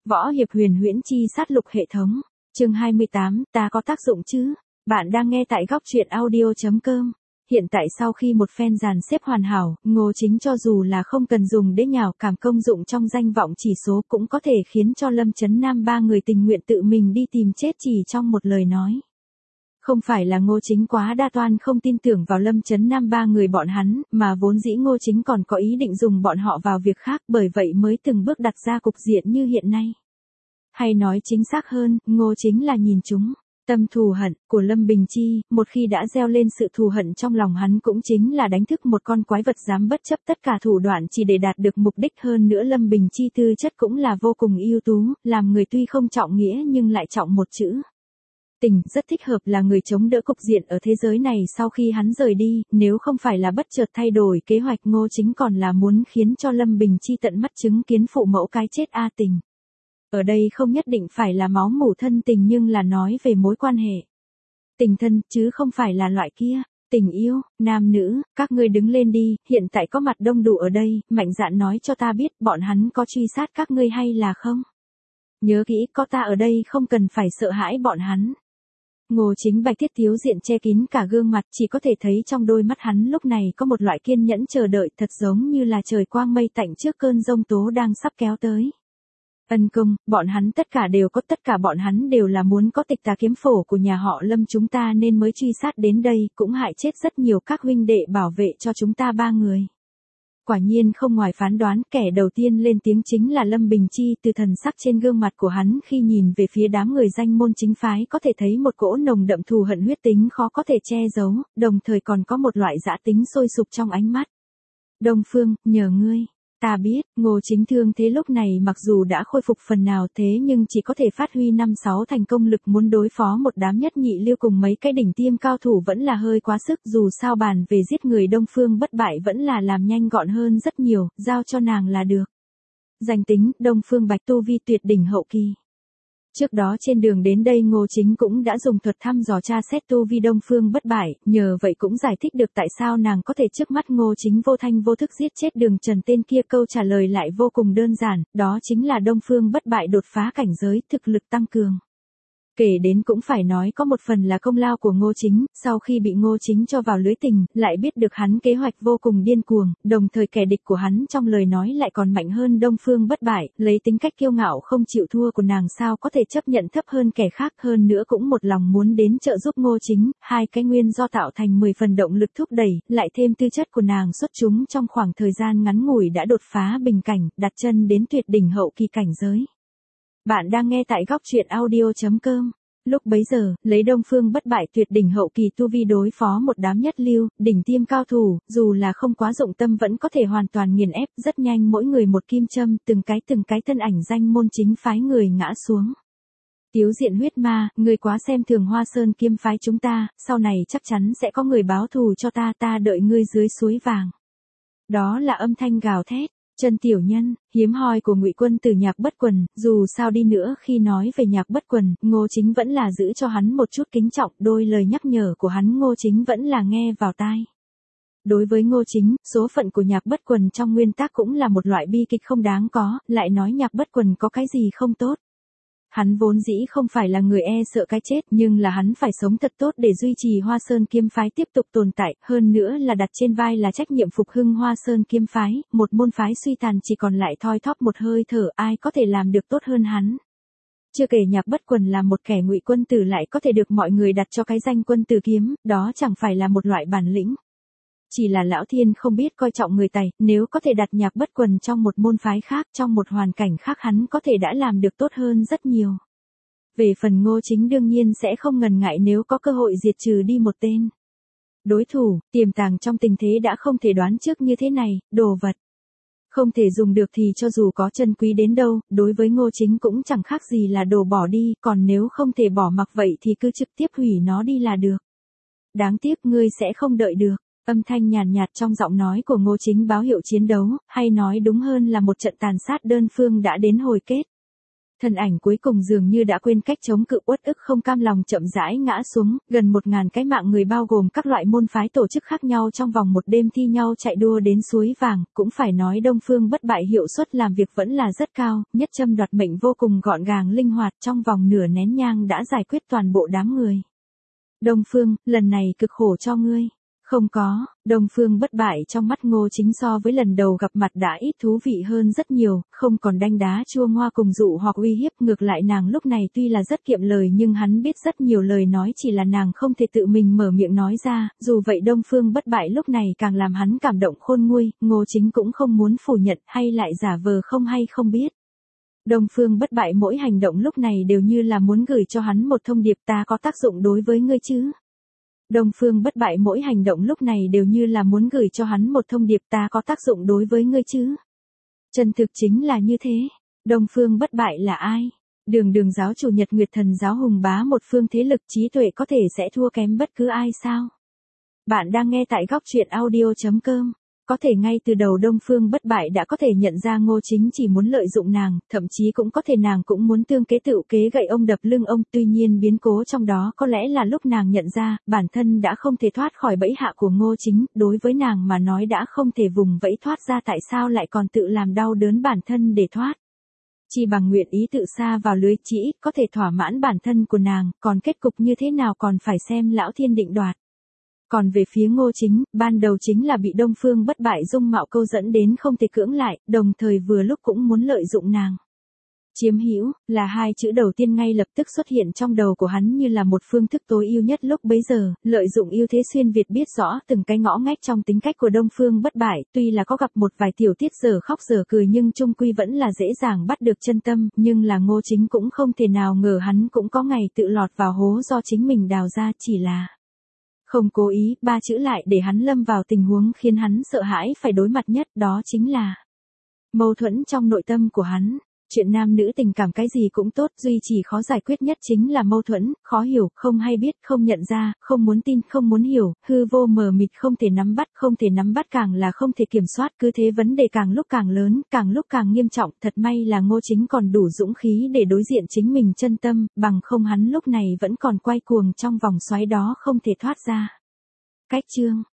Võ hiệp huyền huyễn chi sát lục hệ thống. Chương 28, ta có tác dụng chứ? Bạn đang nghe tại góc truyện audio.com. Hiện tại sau khi một phen dàn xếp hoàn hảo, Ngô Chính cho dù là không cần dùng để nhào cảm công dụng trong danh vọng chỉ số cũng có thể khiến cho Lâm Chấn Nam ba người tình nguyện tự mình đi tìm chết chỉ trong một lời nói. Không phải là Ngô Chính quá đa toan không tin tưởng vào Lâm Chấn Nam ba người bọn hắn, mà vốn dĩ Ngô Chính còn có ý định dùng bọn họ vào việc khác, bởi vậy mới từng bước đặt ra cục diện như hiện nay. Hay nói chính xác hơn, Ngô Chính là nhìn chúng tâm thù hận của Lâm Bình Chi, một khi đã gieo lên sự thù hận trong lòng hắn cũng chính là đánh thức một con quái vật dám bất chấp tất cả thủ đoạn chỉ để đạt được mục đích. Hơn nữa Lâm Bình Chi tư chất cũng là vô cùng ưu tú, làm người tuy không trọng nghĩa nhưng lại trọng một chữ tình, rất thích hợp là người chống đỡ cục diện ở thế giới này sau khi hắn rời đi, nếu không phải là bất chợt thay đổi kế hoạch, Ngô Chính còn là muốn khiến cho Lâm Bình Chi tận mắt chứng kiến phụ mẫu cái chết a tình. Ở đây không nhất định phải là máu mủ thân tình nhưng là nói về mối quan hệ tình thân, chứ không phải là loại kia tình yêu, nam nữ. Các ngươi đứng lên đi, hiện tại có mặt đông đủ ở đây, mạnh dạn nói cho ta biết bọn hắn có truy sát các ngươi hay là không? Nhớ kỹ, có ta ở đây không cần phải sợ hãi bọn hắn. Ngô Chính bạch thiết thiếu diện che kín cả gương mặt, chỉ có thể thấy trong đôi mắt hắn lúc này có một loại kiên nhẫn chờ đợi, thật giống như là trời quang mây tạnh trước cơn giông tố đang sắp kéo tới. Ân công, bọn hắn tất cả bọn hắn đều là muốn có tịch tà kiếm phổ của nhà họ Lâm chúng ta nên mới truy sát đến đây, cũng hại chết rất nhiều các huynh đệ bảo vệ cho chúng ta ba người. Quả nhiên không ngoài phán đoán, kẻ đầu tiên lên tiếng chính là Lâm Bình Chi. Từ thần sắc trên gương mặt của hắn khi nhìn về phía đám người danh môn chính phái có thể thấy một cỗ nồng đậm thù hận huyết tính khó có thể che giấu, đồng thời còn có một loại dã tính sôi sục trong ánh mắt. Đông Phương, nhờ ngươi. Ta biết, Ngô Chính thương thế lúc này mặc dù đã khôi phục phần nào thế nhưng chỉ có thể phát huy 5-6 thành công lực, muốn đối phó một đám nhất nhị lưu cùng mấy cái đỉnh tiêm cao thủ vẫn là hơi quá sức, dù sao bàn về giết người Đông Phương Bất Bại vẫn là làm nhanh gọn hơn rất nhiều, giao cho nàng là được. Danh tính, Đông Phương Bạch tu vi tuyệt đỉnh hậu kỳ. Trước đó trên đường đến đây Ngô Chính cũng đã dùng thuật thăm dò tra xét tu vi Đông Phương Bất Bại, nhờ vậy cũng giải thích được tại sao nàng có thể trước mắt Ngô Chính vô thanh vô thức giết chết Đường Trần tên kia. Câu trả lời lại vô cùng đơn giản, đó chính là Đông Phương Bất Bại đột phá cảnh giới, thực lực tăng cường. Kể đến cũng phải nói có một phần là công lao của Ngô Chính, sau khi bị Ngô Chính cho vào lưới tình, lại biết được hắn kế hoạch vô cùng điên cuồng, đồng thời kẻ địch của hắn trong lời nói lại còn mạnh hơn Đông Phương Bất Bại, lấy tính cách kiêu ngạo không chịu thua của nàng sao có thể chấp nhận thấp hơn kẻ khác, hơn nữa cũng một lòng muốn đến trợ giúp Ngô Chính, hai cái nguyên do tạo thành 10 phần động lực thúc đẩy, lại thêm tư chất của nàng xuất chúng trong khoảng thời gian ngắn ngủi đã đột phá bình cảnh, đặt chân đến tuyệt đỉnh hậu kỳ cảnh giới. Bạn đang nghe tại góc truyện audio.com. Lúc bấy giờ, lấy Đông Phương Bất Bại tuyệt đỉnh hậu kỳ tu vi đối phó một đám nhất lưu, đỉnh tiêm cao thủ, dù là không quá dụng tâm vẫn có thể hoàn toàn nghiền ép, rất nhanh mỗi người một kim châm, từng cái thân ảnh danh môn chính phái người ngã xuống. Tiếu Diện huyết ma, ngươi quá xem thường Hoa Sơn kiếm phái chúng ta, sau này chắc chắn sẽ có người báo thù cho ta, ta đợi ngươi dưới suối vàng. Đó là âm thanh gào thét. Chân tiểu nhân, hiếm hoi của Ngụy Quân từ Nhạc Bất Quần, dù sao đi nữa khi nói về Nhạc Bất Quần, Ngô Chính vẫn là giữ cho hắn một chút kính trọng, đôi lời nhắc nhở của hắn Ngô Chính vẫn là nghe vào tai. Đối với Ngô Chính, số phận của Nhạc Bất Quần trong nguyên tắc cũng là một loại bi kịch không đáng có, lại nói Nhạc Bất Quần có cái gì không tốt. Hắn vốn dĩ không phải là người e sợ cái chết, nhưng là hắn phải sống thật tốt để duy trì Hoa Sơn kiếm phái tiếp tục tồn tại, hơn nữa là đặt trên vai là trách nhiệm phục hưng Hoa Sơn kiếm phái, một môn phái suy tàn chỉ còn lại thoi thóp một hơi thở, ai có thể làm được tốt hơn hắn. Chưa kể Nhạc Bất Quần là một kẻ Ngụy Quân tử lại có thể được mọi người đặt cho cái danh quân tử kiếm, đó chẳng phải là một loại bản lĩnh. Chỉ là lão thiên không biết coi trọng người tài, nếu có thể đặt Nhạc Bất Quần trong một môn phái khác, trong một hoàn cảnh khác hắn có thể đã làm được tốt hơn rất nhiều. Về phần Ngô Chính đương nhiên sẽ không ngần ngại nếu có cơ hội diệt trừ đi một tên đối thủ, tiềm tàng trong tình thế đã không thể đoán trước như thế này, đồ vật không thể dùng được thì cho dù có chân quý đến đâu, đối với Ngô Chính cũng chẳng khác gì là đồ bỏ đi, còn nếu không thể bỏ mặc vậy thì cứ trực tiếp hủy nó đi là được. Đáng tiếc ngươi sẽ không đợi được. Âm thanh nhàn nhạt trong giọng nói của Ngô Chính báo hiệu chiến đấu, hay nói đúng hơn là một trận tàn sát đơn phương đã đến hồi kết. Thân ảnh cuối cùng dường như đã quên cách chống cự, uất ức không cam lòng chậm rãi ngã xuống, gần 1000 cái mạng người bao gồm các loại môn phái tổ chức khác nhau trong vòng một đêm thi nhau chạy đua đến suối vàng, cũng phải nói Đông Phương Bất Bại hiệu suất làm việc vẫn là rất cao, nhất châm đoạt mệnh vô cùng gọn gàng linh hoạt, trong vòng nửa nén nhang đã giải quyết toàn bộ đám người. Đông Phương, lần này cực khổ cho ngươi. Không có, Đông Phương Bất Bại trong mắt Ngô Chính so với lần đầu gặp mặt đã ít thú vị hơn rất nhiều, không còn đanh đá chua ngoa cùng dụ hoặc uy hiếp, ngược lại nàng lúc này tuy là rất kiệm lời nhưng hắn biết rất nhiều lời nói chỉ là nàng không thể tự mình mở miệng nói ra, dù vậy Đông Phương Bất Bại lúc này càng làm hắn cảm động khôn nguôi, Ngô Chính cũng không muốn phủ nhận hay lại giả vờ không hay không biết. Đông Phương Bất Bại mỗi hành động lúc này đều như là muốn gửi cho hắn một thông điệp, ta có tác dụng đối với ngươi chứ? Đông Phương Bất Bại mỗi hành động lúc này đều như là muốn gửi cho hắn một thông điệp, ta có tác dụng đối với ngươi chứ? Chân thực chính là như thế. Đông Phương Bất Bại là ai? Đường giáo chủ Nhật Nguyệt Thần giáo hùng bá một phương thế lực, trí tuệ có thể sẽ thua kém bất cứ ai sao? Bạn đang nghe tại góc truyện audio.com. Có thể ngay từ đầu Đông Phương Bất Bại đã có thể nhận ra Ngô Chính chỉ muốn lợi dụng nàng, thậm chí cũng có thể nàng cũng muốn tương kế tựu kế gậy ông đập lưng ông, tuy nhiên biến cố trong đó có lẽ là lúc nàng nhận ra, bản thân đã không thể thoát khỏi bẫy hạ của Ngô Chính, đối với nàng mà nói đã không thể vùng vẫy thoát ra, tại sao lại còn tự làm đau đớn bản thân để thoát. Chỉ bằng nguyện ý tự sa vào lưới, chỉ ít có thể thỏa mãn bản thân của nàng, còn kết cục như thế nào còn phải xem lão thiên định đoạt. Còn về phía Ngô Chính, ban đầu chính là bị Đông Phương Bất Bại dung mạo câu dẫn đến không thể cưỡng lại, đồng thời vừa lúc cũng muốn lợi dụng nàng. Chiếm hữu, là hai chữ đầu tiên ngay lập tức xuất hiện trong đầu của hắn như là một phương thức tối ưu nhất lúc bấy giờ, lợi dụng ưu thế xuyên Việt, biết rõ từng cái ngõ ngách trong tính cách của Đông Phương Bất Bại, tuy là có gặp một vài tiểu tiết giờ khóc giờ cười nhưng chung quy vẫn là dễ dàng bắt được chân tâm, nhưng là Ngô Chính cũng không thể nào ngờ hắn cũng có ngày tự lọt vào hố do chính mình đào ra, chỉ là không cố ý, ba chữ lại để hắn lâm vào tình huống khiến hắn sợ hãi phải đối mặt nhất, đó chính là mâu thuẫn trong nội tâm của hắn. Chuyện nam nữ tình cảm cái gì cũng tốt, duy chỉ khó giải quyết nhất chính là mâu thuẫn, khó hiểu, không hay biết, không nhận ra, không muốn tin, không muốn hiểu, hư vô mờ mịt, không thể nắm bắt càng là không thể kiểm soát, cứ thế vấn đề càng lúc càng lớn, càng lúc càng nghiêm trọng, thật may là Ngô Chính còn đủ dũng khí để đối diện chính mình chân tâm, bằng không hắn lúc này vẫn còn quay cuồng trong vòng xoáy đó không thể thoát ra. Cách chương